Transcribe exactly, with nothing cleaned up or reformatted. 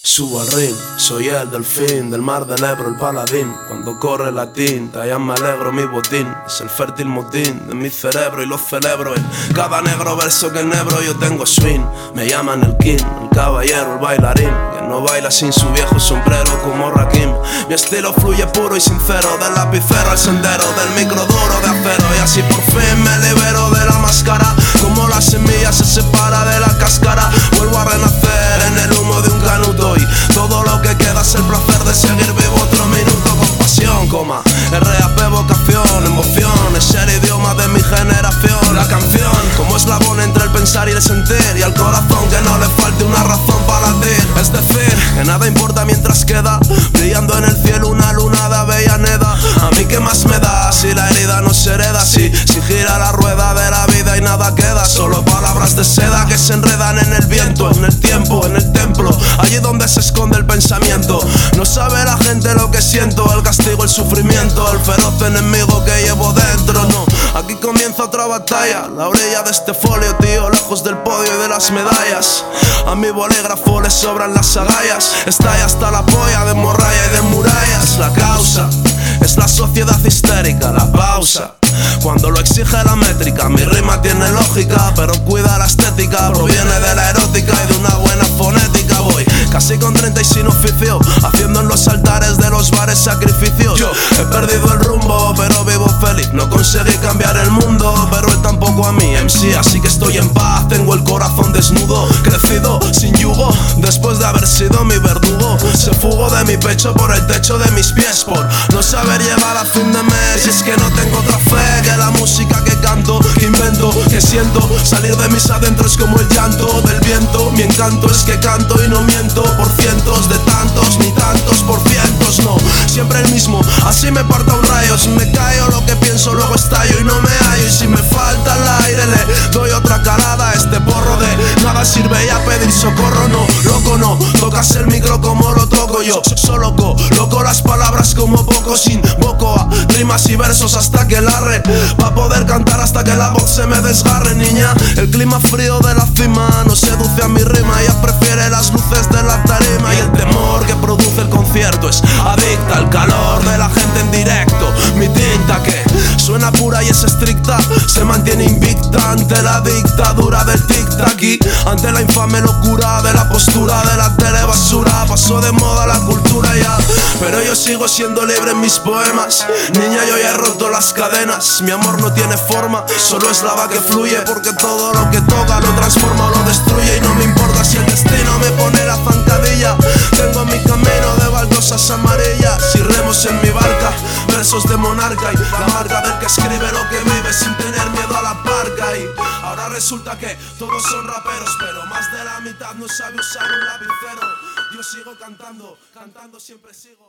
Subo al ring, soy el delfín del mar del Ebro, el paladín. Cuando corre la tinta ya me alegro mi botín. Es el fértil motín de mi cerebro y lo celebro. En cada negro verso que enhebro yo tengo swing. Me llaman el king, el caballero, el bailarín. Que no baila sin su viejo sombrero como Rakim. Mi estilo fluye puro y sincero, del lapicero al sendero, del micro duro de acero. Y así por fin me libero de la máscara. Como la semilla se separa de la cáscara, vuelvo a renacer en el humo de un canuto. Y todo lo que queda es el placer de seguir vivo otro minuto con pasión, coma, R A P vocación, emoción, es el idioma de mi generación. La canción, como eslabón entre el pensar y el sentir, y al corazón que no le falte una razón para latir. Es decir, que nada importa mientras queda brillando en el cielo una luna de Avellaneda. A mí qué más me da si la herida no se hereda, si, si gira la rueda de la vida y nada queda, solo palabras de seda que se enredan en el viento, en el tiempo, en el templo, allí donde se esconde el pensamiento. No sabe la gente lo que siento, el castigo, el sufrimiento, el feroz enemigo que llevo dentro. No, aquí comienza otra batalla, la orilla de este folio, tío, lejos del podio y de las medallas. A mi bolígrafo le sobran las agallas, estalla hasta la polla de morralla y de murallas. La causa es la sociedad histérica, la pausa cuando lo exige la métrica. Mi rima tiene lógica, pero cuida la estética. Proviene de la erótica y de una buena fonética. Voy casi con treinta y sin oficio, haciendo en los altares de los bares sacrificios. Yo he perdido el rumbo, pero vivo feliz. No conseguí cambiar el mundo, pero él tampoco a mí, M C, así que estoy en paz. Tengo el corazón desnudo, crecido, sin yugo. Después de haber sido mi verdugo, se fugó de mi pecho por el techo de mis pies, por no saber llevar a fin de mes. Y es que no tengo otra fe que la música que canto, que invento, que siento. Salir de mis adentros como el llanto del viento. Mi encanto es que canto y no miento, por cientos de tantos, ni tantos por cientos, no, siempre el mismo, así me parta un rayo. Si me caigo lo que pienso luego estallo y no me hallo. Y si me falta el aire le doy otra carada a este porro de nada sirve ya pedir socorro. No, loco no, tocas el micro como lo toco yo. Solo coloco las palabras como poco, sin boco a rimas y versos hasta que la re pa' poder cantar hasta que la voz se me desgarre, niña. El clima frío de la cima no seduce a mi rima, ella prefiere las luces de la tarima. Y el temor que produce el concierto es adicta al calor de la gente en directo. Mi tinta que suena pura y es estricta, se mantiene invicta ante la dictadura del tic-tac y ante la infame locura de la postura de la telebasura. Pasó de moda la cultura ya, pero yo sigo siendo libre en mis poemas. Niña, yo ya he roto las cadenas. Mi amor no tiene forma, solo es lava que fluye, porque todo lo que toca lo transforma o lo destruye. Y no me importa si el destino me pone la zancadilla. Tengo mi camino de baldosas amarillas y remos en mi barca, versos de monarca y la marca del que escribe lo que vive sin tener miedo a la barca. Y ahora resulta que todos son raperos, pero más de la mitad no sabe usar un lapicero. Yo sigo cantando, cantando siempre sigo.